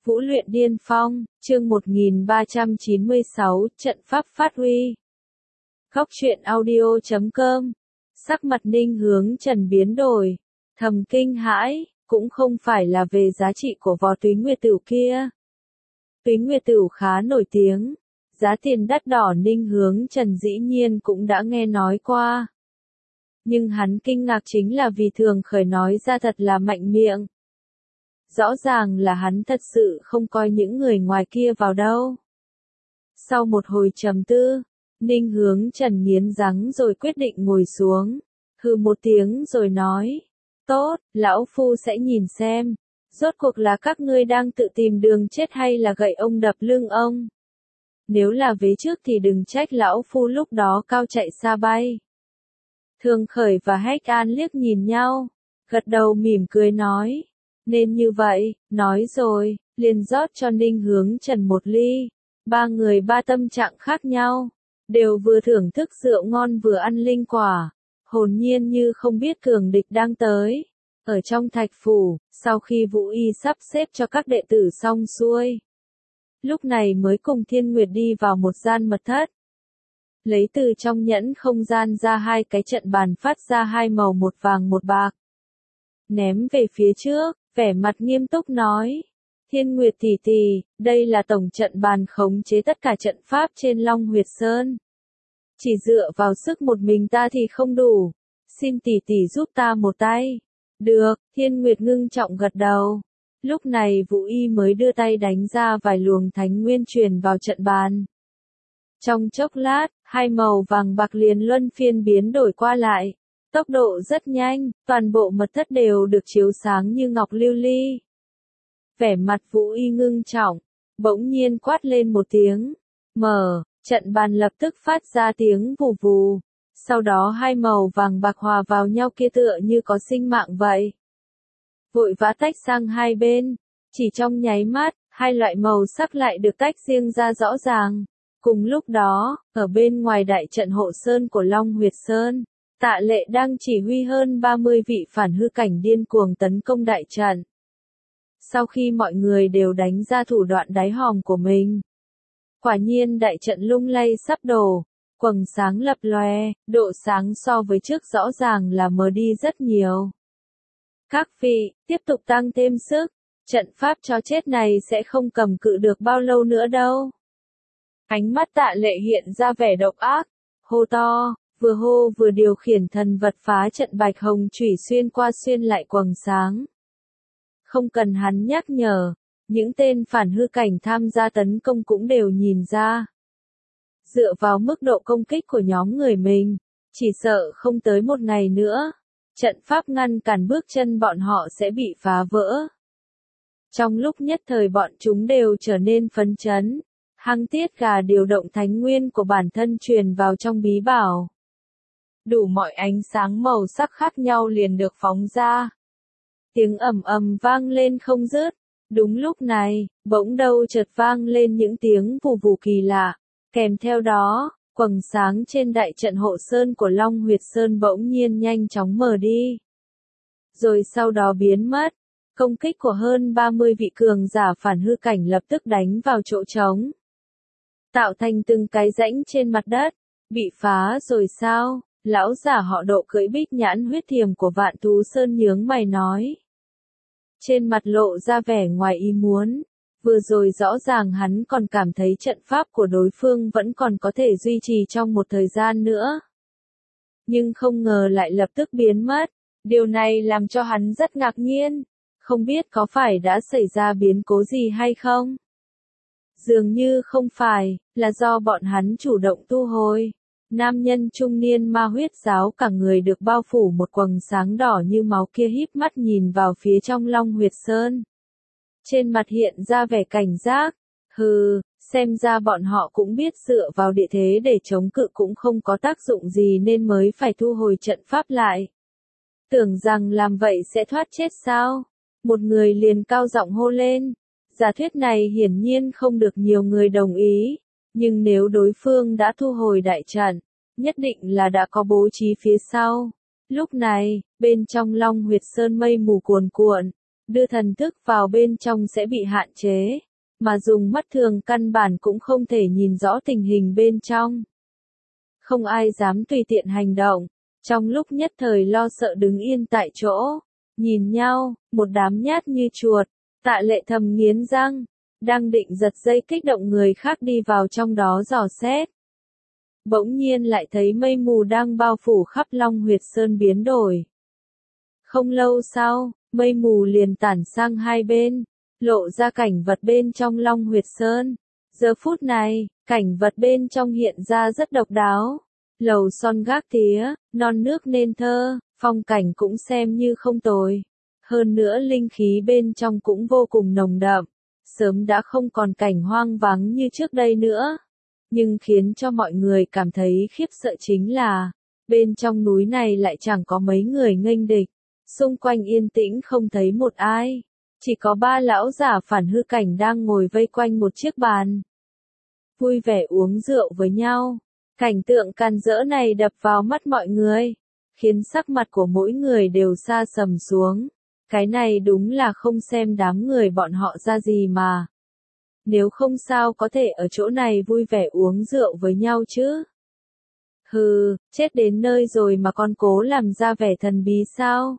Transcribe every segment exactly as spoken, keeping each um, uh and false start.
Vũ luyện điên phong, chương một nghìn ba trăm chín mươi sáu, trận pháp phát huy. Góc truyện audio chấm com. Sắc mặt Ninh Hướng Trần biến đổi, thầm kinh hãi, cũng không phải là về giá trị của vò túy nguyệt tửu kia. Túy nguyệt tửu khá nổi tiếng, giá tiền đắt đỏ Ninh Hướng Trần dĩ nhiên cũng đã nghe nói qua. Nhưng hắn kinh ngạc chính là vì Thường Khởi nói ra thật là mạnh miệng. Rõ ràng là hắn thật sự không coi những người ngoài kia vào đâu. Sau một hồi trầm tư, Ninh Hướng Trần nghiến răng rồi quyết định ngồi xuống, hừ một tiếng rồi nói, tốt, lão phu sẽ nhìn xem, rốt cuộc là các ngươi đang tự tìm đường chết hay là gậy ông đập lưng ông. Nếu là vế trước thì đừng trách lão phu lúc đó cao chạy xa bay. Thường Khởi và Hách An liếc nhìn nhau, gật đầu mỉm cười nói. Nên như vậy, nói rồi, liền rót cho Ninh Hướng Trần một ly. Ba người ba tâm trạng khác nhau, đều vừa thưởng thức rượu ngon vừa ăn linh quả, hồn nhiên như không biết cường địch đang tới. Ở trong thạch phủ, sau khi Vũ Y sắp xếp cho các đệ tử xong xuôi, lúc này mới cùng Thiên Nguyệt đi vào một gian mật thất. Lấy từ trong nhẫn không gian ra hai cái trận bàn phát ra hai màu một vàng một bạc. Ném về phía trước, vẻ mặt nghiêm túc nói, Thiên Nguyệt tỷ tỷ, đây là tổng trận bàn khống chế tất cả trận pháp trên Long Huyệt Sơn. Chỉ dựa vào sức một mình ta thì không đủ, xin tỷ tỷ giúp ta một tay. Được, Thiên Nguyệt ngưng trọng gật đầu. Lúc này Vũ Y mới đưa tay đánh ra vài luồng thánh nguyên truyền vào trận bàn. Trong chốc lát, hai màu vàng bạc liền luân phiên biến đổi qua lại. Tốc độ rất nhanh, toàn bộ mật thất đều được chiếu sáng như ngọc lưu ly. Vẻ mặt Vũ Y ngưng trọng, bỗng nhiên quát lên một tiếng. Mở, trận bàn lập tức phát ra tiếng vù vù. Sau đó hai màu vàng bạc hòa vào nhau kia tựa như có sinh mạng vậy. Vội vã tách sang hai bên, chỉ trong nháy mắt, hai loại màu sắc lại được tách riêng ra rõ ràng. Cùng lúc đó, ở bên ngoài đại trận hộ sơn của Long Huyệt Sơn, Tạ Lệ đang chỉ huy hơn ba mươi vị phản hư cảnh điên cuồng tấn công đại trận. Sau khi mọi người đều đánh ra thủ đoạn đáy hòm của mình, quả nhiên đại trận lung lay sắp đổ, quầng sáng lập lòe, độ sáng so với trước rõ ràng là mờ đi rất nhiều. Các vị, tiếp tục tăng thêm sức, trận pháp cho chết này sẽ không cầm cự được bao lâu nữa đâu. Ánh mắt Tạ Lệ hiện ra vẻ độc ác, hô to. Vừa hô vừa điều khiển thần vật phá trận bạch hồng chủy xuyên qua xuyên lại quầng sáng. Không cần hắn nhắc nhở, những tên phản hư cảnh tham gia tấn công cũng đều nhìn ra. Dựa vào mức độ công kích của nhóm người mình, chỉ sợ không tới một ngày nữa, trận pháp ngăn cản bước chân bọn họ sẽ bị phá vỡ. Trong lúc nhất thời bọn chúng đều trở nên phấn chấn, hăng tiết gà điều động thánh nguyên của bản thân truyền vào trong bí bảo. Đủ mọi ánh sáng màu sắc khác nhau liền được phóng ra. Tiếng ầm ầm vang lên không dứt. Đúng lúc này, bỗng đâu chợt vang lên những tiếng vù vù kỳ lạ. Kèm theo đó, quầng sáng trên đại trận hộ sơn của Long Huyệt Sơn bỗng nhiên nhanh chóng mờ đi. Rồi sau đó biến mất. Công kích của hơn ba mươi vị cường giả phản hư cảnh lập tức đánh vào chỗ trống, tạo thành từng cái rãnh trên mặt đất. Bị phá rồi sao? Lão giả họ Độ cưỡi bích nhãn huyết thiềm của Vạn Thú Sơn nhướng mày nói. Trên mặt lộ ra vẻ ngoài ý muốn, vừa rồi rõ ràng hắn còn cảm thấy trận pháp của đối phương vẫn còn có thể duy trì trong một thời gian nữa. Nhưng không ngờ lại lập tức biến mất, điều này làm cho hắn rất ngạc nhiên, không biết có phải đã xảy ra biến cố gì hay không? Dường như không phải, là do bọn hắn chủ động thu hồi. Nam nhân trung niên ma huyết giáo cả người được bao phủ một quầng sáng đỏ như máu kia híp mắt nhìn vào phía trong Long Huyệt Sơn. Trên mặt hiện ra vẻ cảnh giác, hừ, xem ra bọn họ cũng biết dựa vào địa thế để chống cự cũng không có tác dụng gì nên mới phải thu hồi trận pháp lại. Tưởng rằng làm vậy sẽ thoát chết sao? Một người liền cao giọng hô lên. Giả thuyết này hiển nhiên không được nhiều người đồng ý. Nhưng nếu đối phương đã thu hồi đại trận, nhất định là đã có bố trí phía sau. Lúc này, bên trong Long Huyệt Sơn mây mù cuồn cuộn, đưa thần thức vào bên trong sẽ bị hạn chế, mà dùng mắt thường căn bản cũng không thể nhìn rõ tình hình bên trong. Không ai dám tùy tiện hành động, trong lúc nhất thời lo sợ đứng yên tại chỗ, nhìn nhau, một đám nhát như chuột, Tạ Lệ thầm nghiến răng, đang định giật dây kích động người khác đi vào trong đó dò xét. Bỗng nhiên lại thấy mây mù đang bao phủ khắp Long Huyệt Sơn biến đổi. Không lâu sau, mây mù liền tản sang hai bên, lộ ra cảnh vật bên trong Long Huyệt Sơn. Giờ phút này, cảnh vật bên trong hiện ra rất độc đáo. Lầu son gác tía, non nước nên thơ, phong cảnh cũng xem như không tồi. Hơn nữa linh khí bên trong cũng vô cùng nồng đậm, sớm đã không còn cảnh hoang vắng như trước đây nữa. Nhưng khiến cho mọi người cảm thấy khiếp sợ chính là, bên trong núi này lại chẳng có mấy người nghênh địch, xung quanh yên tĩnh không thấy một ai, chỉ có ba lão giả phản hư cảnh đang ngồi vây quanh một chiếc bàn, vui vẻ uống rượu với nhau. Cảnh tượng càn rỡ này đập vào mắt mọi người, khiến sắc mặt của mỗi người đều sa sầm xuống. Cái này đúng là không xem đám người bọn họ ra gì mà. Nếu không sao có thể ở chỗ này vui vẻ uống rượu với nhau chứ. Hừ, chết đến nơi rồi mà con cố làm ra vẻ thần bí sao?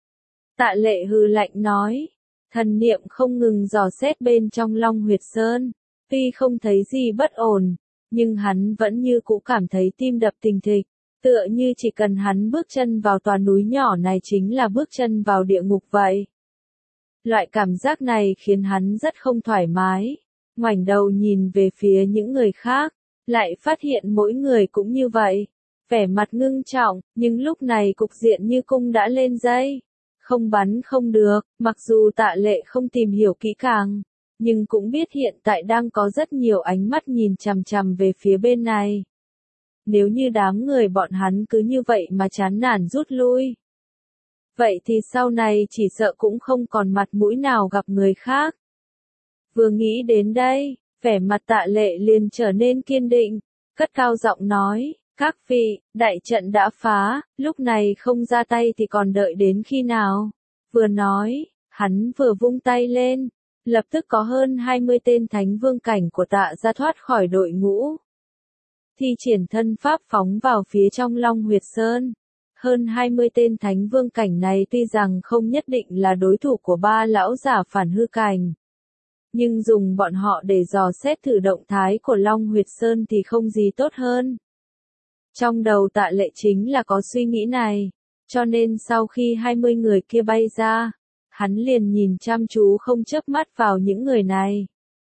Tạ Lệ hừ lạnh nói, thần niệm không ngừng dò xét bên trong Long Huyệt Sơn, tuy không thấy gì bất ổn, nhưng hắn vẫn như cũ cảm thấy tim đập thình thịch, tựa như chỉ cần hắn bước chân vào tòa núi nhỏ này chính là bước chân vào địa ngục vậy. Loại cảm giác này khiến hắn rất không thoải mái, ngoảnh đầu nhìn về phía những người khác, lại phát hiện mỗi người cũng như vậy, vẻ mặt ngưng trọng, nhưng lúc này cục diện như cung đã lên dây, không bắn không được, mặc dù Tạ Lệ không tìm hiểu kỹ càng, nhưng cũng biết hiện tại đang có rất nhiều ánh mắt nhìn chằm chằm về phía bên này. Nếu như đám người bọn hắn cứ như vậy mà chán nản rút lui, vậy thì sau này chỉ sợ cũng không còn mặt mũi nào gặp người khác. Vừa nghĩ đến đây, vẻ mặt Tạ Lệ liền trở nên kiên định, cất cao giọng nói, các vị, đại trận đã phá, lúc này không ra tay thì còn đợi đến khi nào? Vừa nói, hắn vừa vung tay lên, lập tức có hơn hai mươi tên thánh vương cảnh của Tạ gia thoát khỏi đội ngũ. Thi triển thân pháp phóng vào phía trong Long Huyệt Sơn. Hơn hai mươi tên thánh vương cảnh này tuy rằng không nhất định là đối thủ của ba lão giả phản hư cảnh, nhưng dùng bọn họ để dò xét thử động thái của Long Huyệt Sơn thì không gì tốt hơn. Trong đầu Tạ Lệ chính là có suy nghĩ này, cho nên sau khi hai mươi người kia bay ra, hắn liền nhìn chăm chú không chớp mắt vào những người này.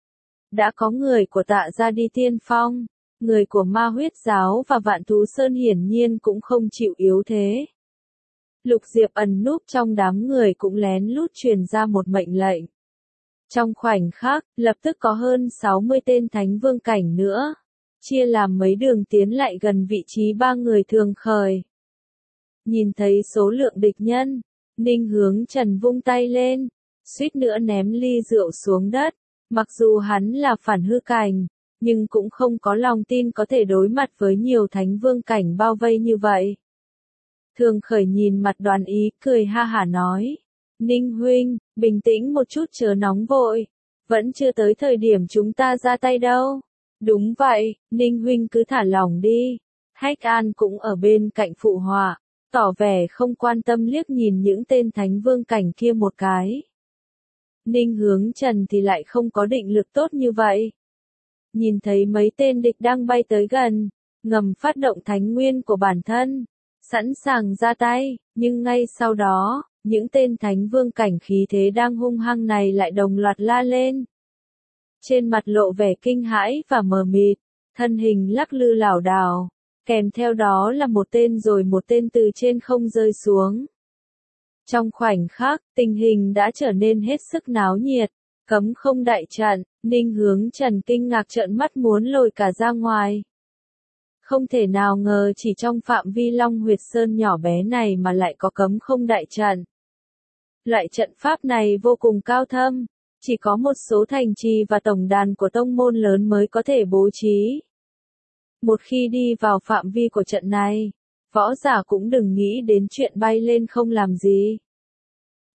Đã có người của Tạ gia đi tiên phong, người của Ma Huyết Giáo và Vạn Thú Sơn hiển nhiên cũng không chịu yếu thế. Lục Diệp ẩn núp trong đám người cũng lén lút truyền ra một mệnh lệnh. Trong khoảnh khắc, lập tức có hơn sáu mươi tên thánh vương cảnh nữa, chia làm mấy đường tiến lại gần vị trí ba người thường khởi. Nhìn thấy số lượng địch nhân, Ninh Hướng Trần vung tay lên, suýt nữa ném ly rượu xuống đất, mặc dù hắn là phản hư cảnh, nhưng cũng không có lòng tin có thể đối mặt với nhiều thánh vương cảnh bao vây như vậy. Thường khởi nhìn mặt Đoàn Ý cười ha hả nói, Ninh huynh, bình tĩnh một chút chớ nóng vội, vẫn chưa tới thời điểm chúng ta ra tay đâu. Đúng vậy, Ninh huynh cứ thả lỏng đi. Hách An cũng ở bên cạnh phụ họa, tỏ vẻ không quan tâm liếc nhìn những tên thánh vương cảnh kia một cái. Ninh Hướng Trần thì lại không có định lực tốt như vậy. Nhìn thấy mấy tên địch đang bay tới gần, ngầm phát động thánh nguyên của bản thân, sẵn sàng ra tay, nhưng ngay sau đó, những tên thánh vương cảnh khí thế đang hung hăng này lại đồng loạt la lên. Trên mặt lộ vẻ kinh hãi và mờ mịt, thân hình lắc lư lảo đảo, kèm theo đó là một tên rồi một tên từ trên không rơi xuống. Trong khoảnh khắc, tình hình đã trở nên hết sức náo nhiệt, cấm không đại trận, Ninh Hướng Trần kinh ngạc trợn mắt muốn lồi cả ra ngoài. Không thể nào ngờ chỉ trong phạm vi Long Huyệt Sơn nhỏ bé này mà lại có cấm không đại trận. Loại trận pháp này vô cùng cao thâm, chỉ có một số thành trì và tổng đàn của tông môn lớn mới có thể bố trí. Một khi đi vào phạm vi của trận này, võ giả cũng đừng nghĩ đến chuyện bay lên không làm gì.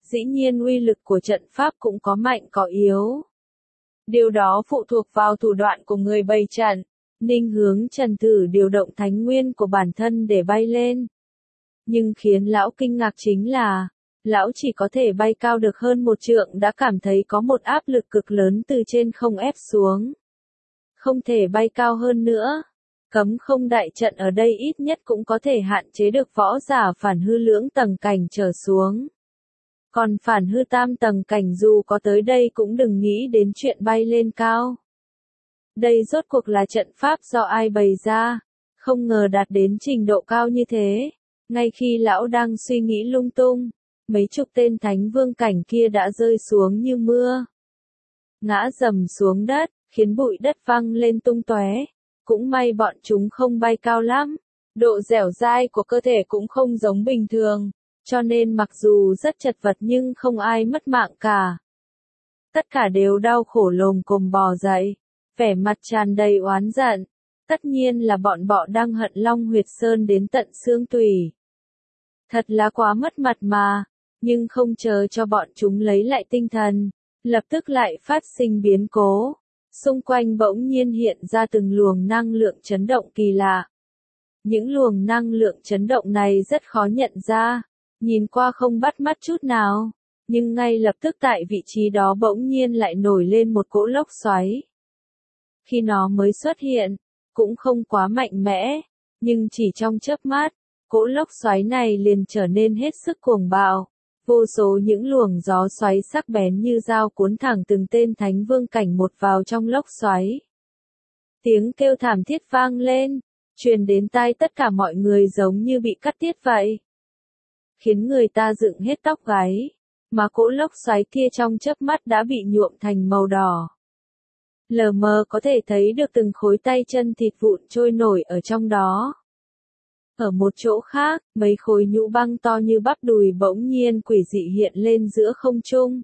Dĩ nhiên uy lực của trận pháp cũng có mạnh có yếu. Điều đó phụ thuộc vào thủ đoạn của người bày trận. Ninh Hướng Trần thử điều động thánh nguyên của bản thân để bay lên. Nhưng khiến lão kinh ngạc chính là, lão chỉ có thể bay cao được hơn một trượng đã cảm thấy có một áp lực cực lớn từ trên không ép xuống. Không thể bay cao hơn nữa. Cấm không đại trận ở đây ít nhất cũng có thể hạn chế được võ giả phản hư lưỡng tầng cảnh trở xuống. Còn phản hư tam tầng cảnh dù có tới đây cũng đừng nghĩ đến chuyện bay lên cao. Đây rốt cuộc là trận pháp do ai bày ra, không ngờ đạt đến trình độ cao như thế. Ngay khi lão đang suy nghĩ lung tung, mấy chục tên thánh vương cảnh kia đã rơi xuống như mưa. Ngã rầm xuống đất, khiến bụi đất văng lên tung tóe. Cũng may bọn chúng không bay cao lắm. Độ dẻo dai của cơ thể cũng không giống bình thường, cho nên mặc dù rất chật vật nhưng không ai mất mạng cả. Tất cả đều đau khổ lồm cồm bò dậy, vẻ mặt tràn đầy oán giận. Tất nhiên là bọn bọ đang hận Long Huyệt Sơn đến tận xương tủy. Thật là quá mất mặt mà, nhưng không chờ cho bọn chúng lấy lại tinh thần, lập tức lại phát sinh biến cố. Xung quanh bỗng nhiên hiện ra từng luồng năng lượng chấn động kỳ lạ. Những luồng năng lượng chấn động này rất khó nhận ra, nhìn qua không bắt mắt chút nào, nhưng ngay lập tức tại vị trí đó bỗng nhiên lại nổi lên một cỗ lốc xoáy. Khi nó mới xuất hiện, cũng không quá mạnh mẽ, nhưng chỉ trong chớp mắt, cỗ lốc xoáy này liền trở nên hết sức cuồng bạo. Vô số những luồng gió xoáy sắc bén như dao cuốn thẳng từng tên thánh vương cảnh một vào trong lốc xoáy. Tiếng kêu thảm thiết vang lên, truyền đến tai tất cả mọi người giống như bị cắt tiết vậy. Khiến người ta dựng hết tóc gáy, mà cỗ lốc xoáy kia trong chớp mắt đã bị nhuộm thành màu đỏ. Lờ mờ có thể thấy được từng khối tay chân thịt vụn trôi nổi ở trong đó. Ở một chỗ khác, mấy khối nhũ băng to như bắp đùi bỗng nhiên quỷ dị hiện lên giữa không trung.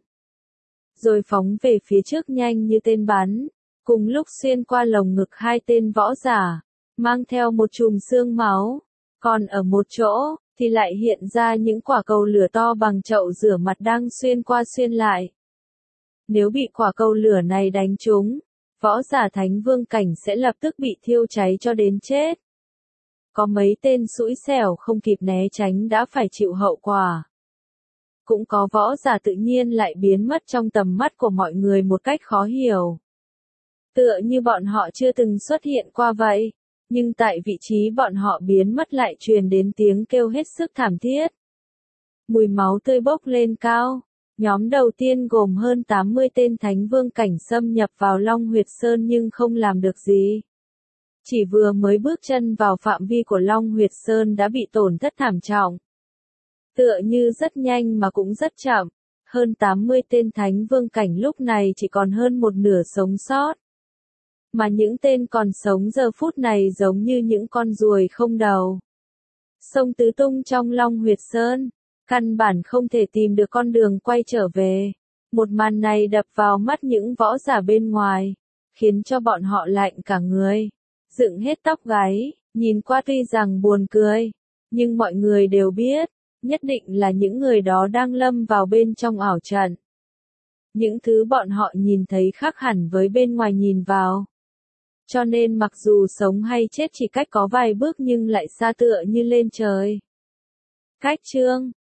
Rồi phóng về phía trước nhanh như tên bắn, cùng lúc xuyên qua lồng ngực hai tên võ giả, mang theo một chùm xương máu. Còn ở một chỗ, thì lại hiện ra những quả cầu lửa to bằng chậu rửa mặt đang xuyên qua xuyên lại. Nếu bị quả cầu lửa này đánh trúng, võ giả thánh vương cảnh sẽ lập tức bị thiêu cháy cho đến chết. Có mấy tên xũi xẻo không kịp né tránh đã phải chịu hậu quả. Cũng có võ giả tự nhiên lại biến mất trong tầm mắt của mọi người một cách khó hiểu. Tựa như bọn họ chưa từng xuất hiện qua vậy, nhưng tại vị trí bọn họ biến mất lại truyền đến tiếng kêu hết sức thảm thiết. Mùi máu tươi bốc lên cao, nhóm đầu tiên gồm hơn tám mươi tên thánh vương cảnh xâm nhập vào Long Huyệt Sơn nhưng không làm được gì. Chỉ vừa mới bước chân vào phạm vi của Long Huyệt Sơn đã bị tổn thất thảm trọng. Tựa như rất nhanh mà cũng rất chậm, hơn tám mươi tên thánh vương cảnh lúc này chỉ còn hơn một nửa sống sót. Mà những tên còn sống giờ phút này giống như những con ruồi không đầu. Sông tứ tung trong Long Huyệt Sơn, căn bản không thể tìm được con đường quay trở về. Một màn này đập vào mắt những võ giả bên ngoài, khiến cho bọn họ lạnh cả người, dựng hết tóc gáy, nhìn qua tuy rằng buồn cười, nhưng mọi người đều biết, nhất định là những người đó đang lâm vào bên trong ảo trận. Những thứ bọn họ nhìn thấy khác hẳn với bên ngoài nhìn vào. Cho nên mặc dù sống hay chết chỉ cách có vài bước nhưng lại xa tựa như lên trời. Cách chương